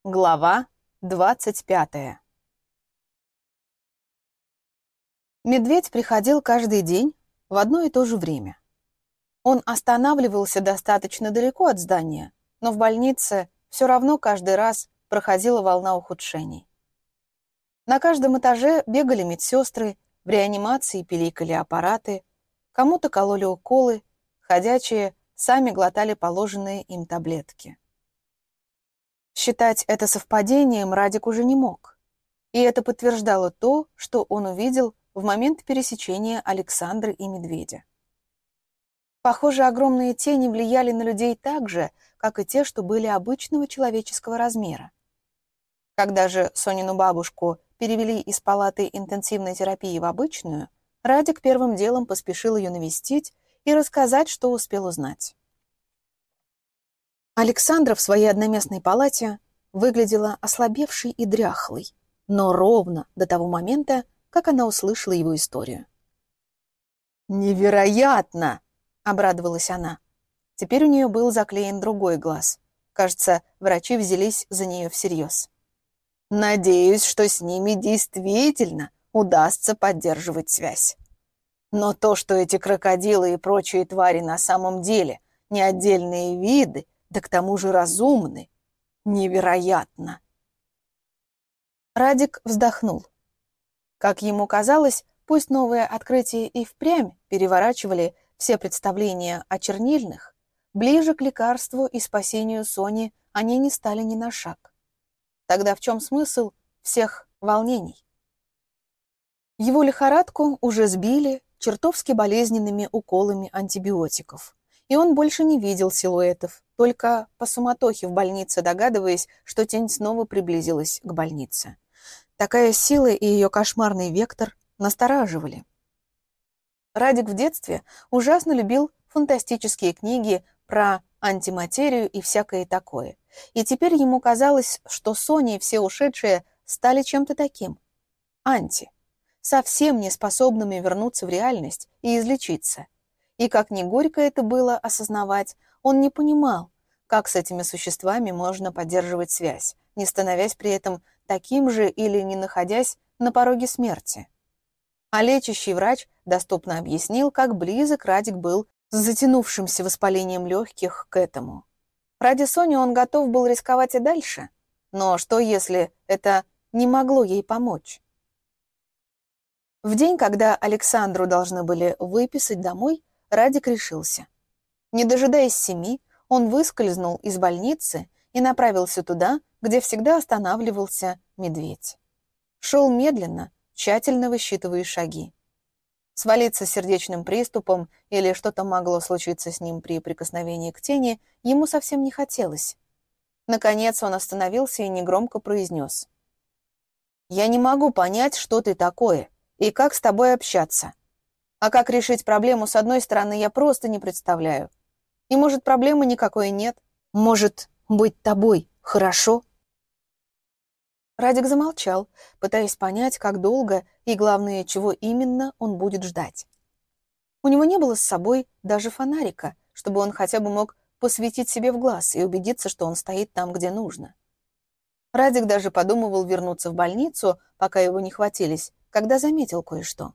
Глава 25. Медведь приходил каждый день в одно и то же время. Он останавливался достаточно далеко от здания, но в больнице все равно каждый раз проходила волна ухудшений. На каждом этаже бегали медсестры, в реанимации пиликали аппараты, кому-то кололи уколы, ходячие сами глотали положенные им таблетки. Считать это совпадением Радик уже не мог. И это подтверждало то, что он увидел в момент пересечения Александры и Медведя. Похоже, огромные тени влияли на людей так же, как и те, что были обычного человеческого размера. Когда же Сонину бабушку перевели из палаты интенсивной терапии в обычную, Радик первым делом поспешил ее навестить и рассказать, что успел узнать. Александра в своей одноместной палате выглядела ослабевшей и дряхлой, но ровно до того момента, как она услышала его историю. «Невероятно!» — обрадовалась она. Теперь у нее был заклеен другой глаз. Кажется, врачи взялись за нее всерьез. «Надеюсь, что с ними действительно удастся поддерживать связь. Но то, что эти крокодилы и прочие твари на самом деле не отдельные виды, да к тому же разумны. Невероятно!» Радик вздохнул. Как ему казалось, пусть новые открытия и впрямь переворачивали все представления о чернильных, ближе к лекарству и спасению Сони они не стали ни на шаг. Тогда в чем смысл всех волнений? Его лихорадку уже сбили чертовски болезненными уколами антибиотиков. И он больше не видел силуэтов, только по суматохе в больнице догадываясь, что тень снова приблизилась к больнице. Такая сила и ее кошмарный вектор настораживали. Радик в детстве ужасно любил фантастические книги про антиматерию и всякое такое. И теперь ему казалось, что Соня и все ушедшие стали чем-то таким. Анти. Совсем не способными вернуться в реальность и излечиться. И как ни горько это было осознавать, он не понимал, как с этими существами можно поддерживать связь, не становясь при этом таким же или не находясь на пороге смерти. А лечащий врач доступно объяснил, как близок Радик был с затянувшимся воспалением легких к этому. Ради Сони он готов был рисковать и дальше, но что если это не могло ей помочь? В день, когда Александру должны были выписать домой, Радик решился. Не дожидаясь 7, он выскользнул из больницы и направился туда, где всегда останавливался медведь. Шел медленно, тщательно высчитывая шаги. Свалиться с сердечным приступом или что-то могло случиться с ним при прикосновении к тени ему совсем не хотелось. Наконец он остановился и негромко произнес: «Я не могу понять, что ты такое и как с тобой общаться. А как решить проблему с одной стороны, я просто не представляю. И может, проблемы никакой нет. Может, быть тобой хорошо?» Радик замолчал, пытаясь понять, как долго и, главное, чего именно он будет ждать. У него не было с собой даже фонарика, чтобы он хотя бы мог посветить себе в глаз и убедиться, что он стоит там, где нужно. Радик даже подумывал вернуться в больницу, пока его не хватились, когда заметил кое-что.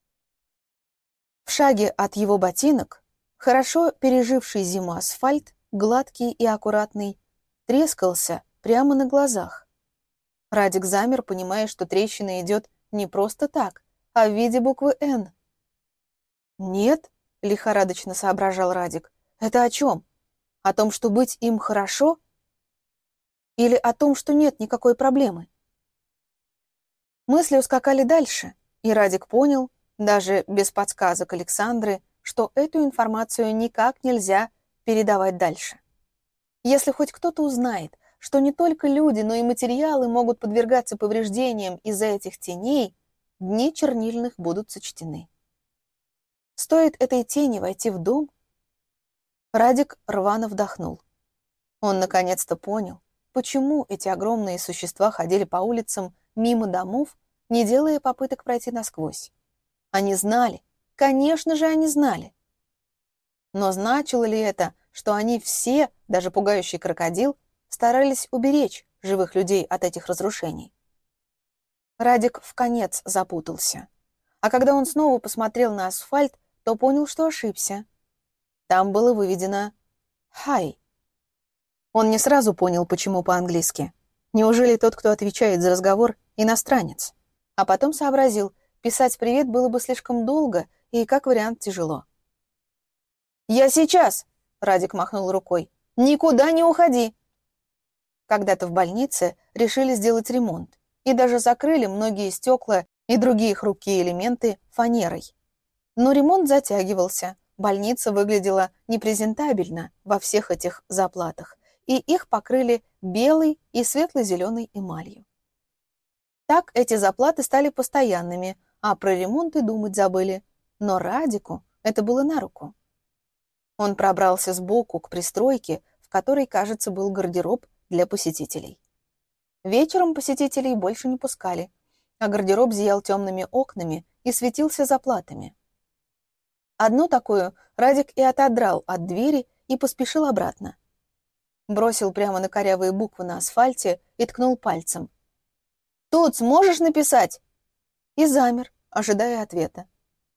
В шаге от его ботинок, хорошо переживший зиму асфальт, гладкий и аккуратный, трескался прямо на глазах. Радик замер, понимая, что трещина идет не просто так, а в виде буквы «Н». «Нет», — лихорадочно соображал Радик, — «это о чем? О том, что быть им хорошо? Или о том, что нет никакой проблемы?» Мысли ускакали дальше, и Радик понял, даже без подсказок Александры, что эту информацию никак нельзя передавать дальше. Если хоть кто-то узнает, что не только люди, но и материалы могут подвергаться повреждениям из-за этих теней, дни чернильных будут сочтены. Стоит этой тени войти в дом, Радик рвано вдохнул. Он наконец-то понял, почему эти огромные существа ходили по улицам мимо домов, не делая попыток пройти насквозь. Они знали, конечно же, они знали. Но значило ли это, что они все, даже пугающий крокодил, старались уберечь живых людей от этих разрушений. Радик вконец запутался. А когда он снова посмотрел на асфальт, то понял, что ошибся. Там было выведено «Hi». Он не сразу понял, почему по-английски. Неужели тот, кто отвечает за разговор, иностранец? А потом сообразил, писать «привет» было бы слишком долго и, как вариант, тяжело. «Я сейчас!» — Радик махнул рукой. «Никуда не уходи!» Когда-то в больнице решили сделать ремонт и даже закрыли многие стекла и другие хрупкие элементы фанерой. Но ремонт затягивался, больница выглядела непрезентабельно во всех этих заплатах, и их покрыли белой и светло-зеленой эмалью. Так эти заплаты стали постоянными, а про ремонт и думать забыли. Но Радику это было на руку. Он пробрался сбоку к пристройке, в которой, кажется, был гардероб для посетителей. Вечером посетителей больше не пускали, а гардероб зиял темными окнами и светился заплатами. Одну такую Радик и отодрал от двери и поспешил обратно. Бросил прямо на корявые буквы на асфальте и ткнул пальцем. «Тут сможешь написать?» И замер, ожидая ответа.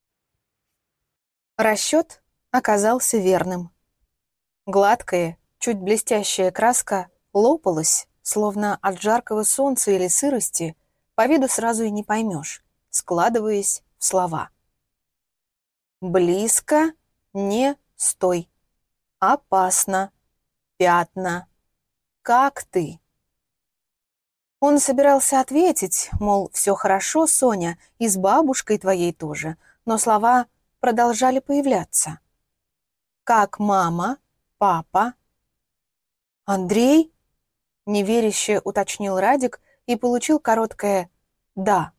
Расчет оказался верным. Гладкая, чуть блестящая краска лопалась, словно от жаркого солнца или сырости, по виду сразу и не поймешь, складываясь в слова. «Близко не стой. Опасно. Пятна. Как ты?» Он собирался ответить, мол, все хорошо, Соня, и с бабушкой твоей тоже, но слова продолжали появляться. «Как мама? Папа?» «Андрей?» — неверяще уточнил Радик и получил короткое «да».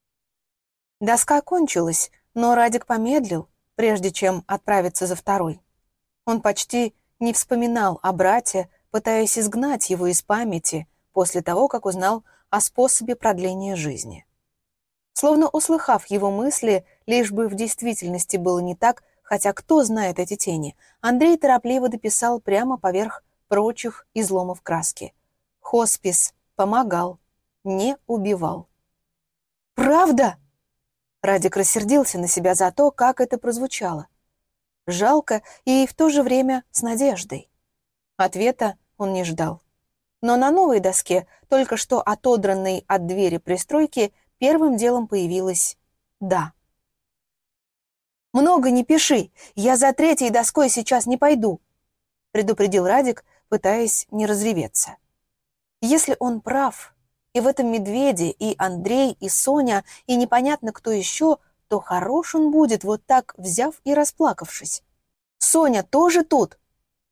Доска кончилась, но Радик помедлил, прежде чем отправиться за второй. Он почти не вспоминал о брате, пытаясь изгнать его из памяти после того, как узнал о способе продления жизни. Словно услыхав его мысли, лишь бы в действительности было не так, хотя кто знает эти тени, Андрей торопливо дописал прямо поверх прочих изломов краски. Хоспис помогал, не убивал. «Правда?» Радик рассердился на себя за то, как это прозвучало. Жалко и в то же время с надеждой. Ответа он не ждал. Но на новой доске, только что отодранной от двери пристройки, первым делом появилось «да». «Много не пиши, я за третьей доской сейчас не пойду», предупредил Радик, пытаясь не разреветься. Если он прав, и в этом Медведе, и Андрей, и Соня, и непонятно кто еще, то хорош он будет, вот так взяв и расплакавшись. «Соня тоже тут?»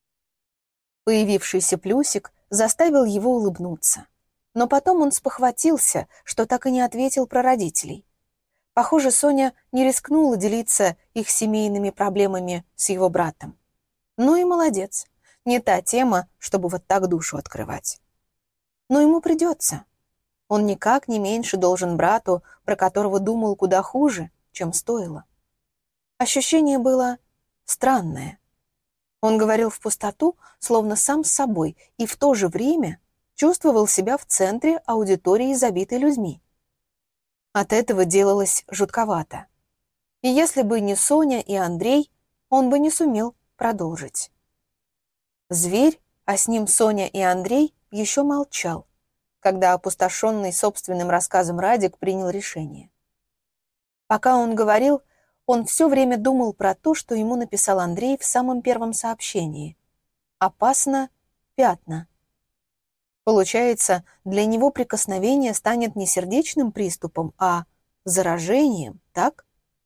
Появившийся плюсик заставил его улыбнуться. Но потом он спохватился, что так и не ответил про родителей. Похоже, Соня не рискнула делиться их семейными проблемами с его братом. Ну и молодец. Не та тема, чтобы вот так душу открывать. Но ему придется. Он никак не меньше должен брату, про которого думал куда хуже, чем стоило. Ощущение было странное. Он говорил в пустоту, словно сам с собой, и в то же время чувствовал себя в центре аудитории, забитой людьми. От этого делалось жутковато. И если бы не Соня и Андрей, он бы не сумел продолжить. Зверь, а с ним Соня и Андрей, еще молчал, когда опустошенный собственным рассказом Радик принял решение. Пока он говорил, он все время думал про то, что ему написал Андрей в самом первом сообщении. «Опасно. Пятна». Получается, для него прикосновение станет не сердечным приступом, а заражением, так?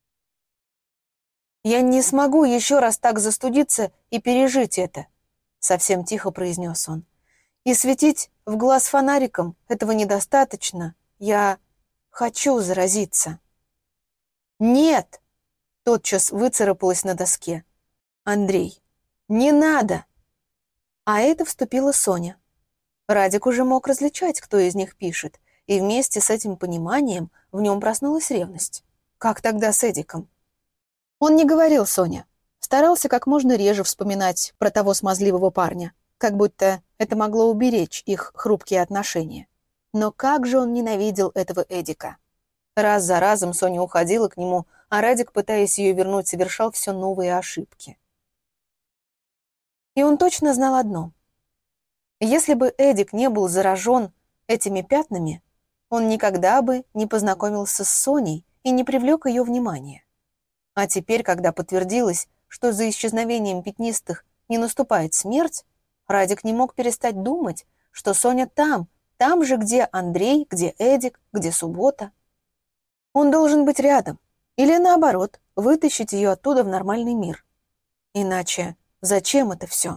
«Я не смогу еще раз так застудиться и пережить это», — совсем тихо произнес он. «И светить в глаз фонариком этого недостаточно. Я хочу заразиться». «Нет!» — тотчас выцарапалась на доске. «Андрей, не надо!» А это вступила Соня. Радик уже мог различать, кто из них пишет, и вместе с этим пониманием в нем проснулась ревность. Как тогда с Эдиком? Он не говорил Соне, старался как можно реже вспоминать про того смазливого парня, как будто Это могло уберечь их хрупкие отношения. Но как же он ненавидел этого Эдика. Раз за разом Соня уходила к нему, а Радик, пытаясь ее вернуть, совершал все новые ошибки. И он точно знал одно. Если бы Эдик не был заражен этими пятнами, он никогда бы не познакомился с Соней и не привлек ее внимание. А теперь, когда подтвердилось, что за исчезновением пятнистых не наступает смерть, Радик не мог перестать думать, что Соня там же, где Андрей, где Эдик, где Суббота. Он должен быть рядом, или наоборот, вытащить ее оттуда в нормальный мир. Иначе зачем это все?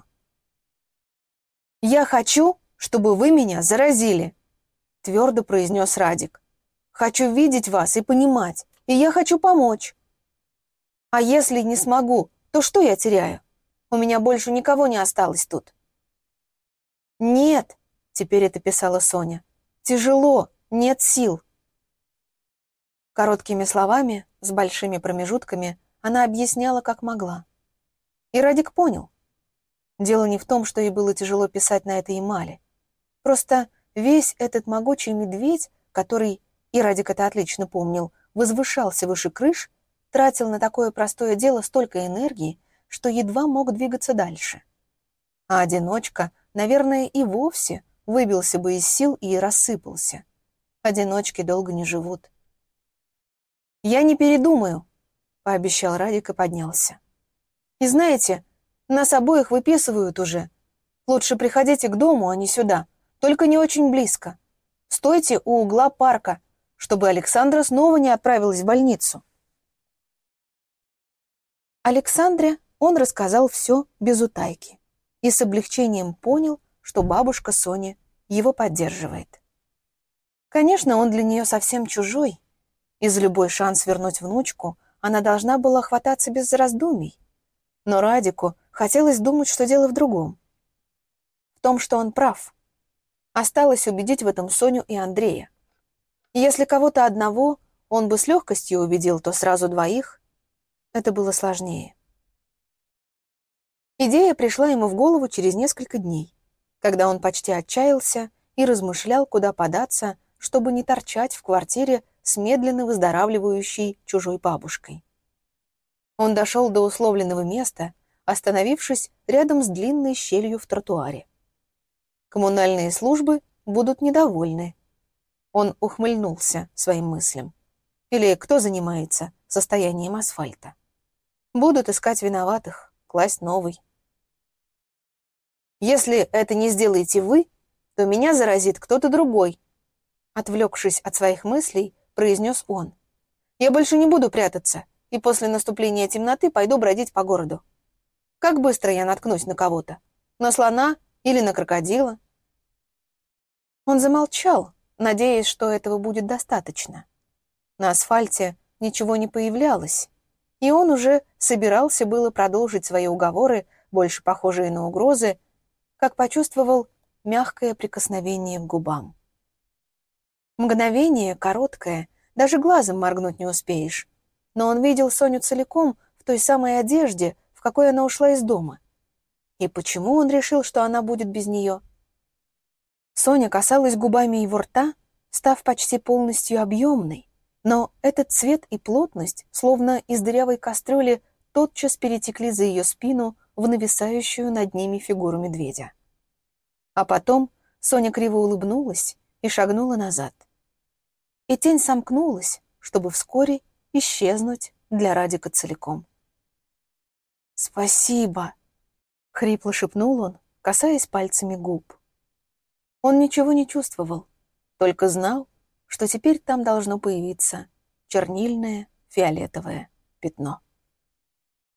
«Я хочу, чтобы вы меня заразили», — твердо произнес Радик. «Хочу видеть вас и понимать, и я хочу помочь. А если не смогу, то что я теряю? У меня больше никого не осталось тут». «Нет», — теперь это писала Соня, — «тяжело, нет сил». Короткими словами, с большими промежутками, она объясняла, как могла. И Радик понял. Дело не в том, что ей было тяжело писать на этой эмали. Просто весь этот могучий медведь, который, и Радик это отлично помнил, возвышался выше крыш, тратил на такое простое дело столько энергии, что едва мог двигаться дальше. А одиночка, наверное, и вовсе выбился бы из сил и рассыпался. Одиночки долго не живут. «Я не передумаю», — пообещал Радик и поднялся. «И знаете, нас обоих выписывают уже. Лучше приходите к дому, а не сюда, только не очень близко. Стойте у угла парка, чтобы Александра снова не отправилась в больницу». Александре он рассказал все без утайки и с облегчением понял, что бабушка Соня его поддерживает. Конечно, он для нее совсем чужой, и за любой шанс вернуть внучку она должна была хвататься без раздумий. Но Радику хотелось думать, что дело в другом. В том, что он прав. Осталось убедить в этом Соню и Андрея. И если кого-то одного он бы с легкостью убедил, то сразу двоих это было сложнее. Идея пришла ему в голову через несколько дней, когда он почти отчаялся и размышлял, куда податься, чтобы не торчать в квартире с медленно выздоравливающей чужой бабушкой. Он дошел до условленного места, остановившись рядом с длинной щелью в тротуаре. Коммунальные службы будут недовольны. Он ухмыльнулся своим мыслям. Или кто занимается состоянием асфальта? Будут искать виноватых, класть новый. «Если это не сделаете вы, то меня заразит кто-то другой», отвлекшись от своих мыслей, произнес он. «Я больше не буду прятаться, и после наступления темноты пойду бродить по городу. Как быстро я наткнусь на кого-то? На слона или на крокодила?» Он замолчал, надеясь, что этого будет достаточно. На асфальте ничего не появлялось, и он уже собирался было продолжить свои уговоры, больше похожие на угрозы, как почувствовал мягкое прикосновение к губам. Мгновение короткое, даже глазом моргнуть не успеешь, но он видел Соню целиком в той самой одежде, в какой она ушла из дома. И почему он решил, что она будет без нее? Соня касалась губами его рта, став почти полностью объемной, но этот цвет и плотность, словно из дырявой кастрюли, тотчас перетекли за ее спину в нависающую над ними фигуру медведя. А потом Соня криво улыбнулась и шагнула назад. И тень сомкнулась, чтобы вскоре исчезнуть для Радика целиком. «Спасибо!» — хрипло шепнул он, касаясь пальцами губ. Он ничего не чувствовал, только знал, что теперь там должно появиться чернильное фиолетовое пятно.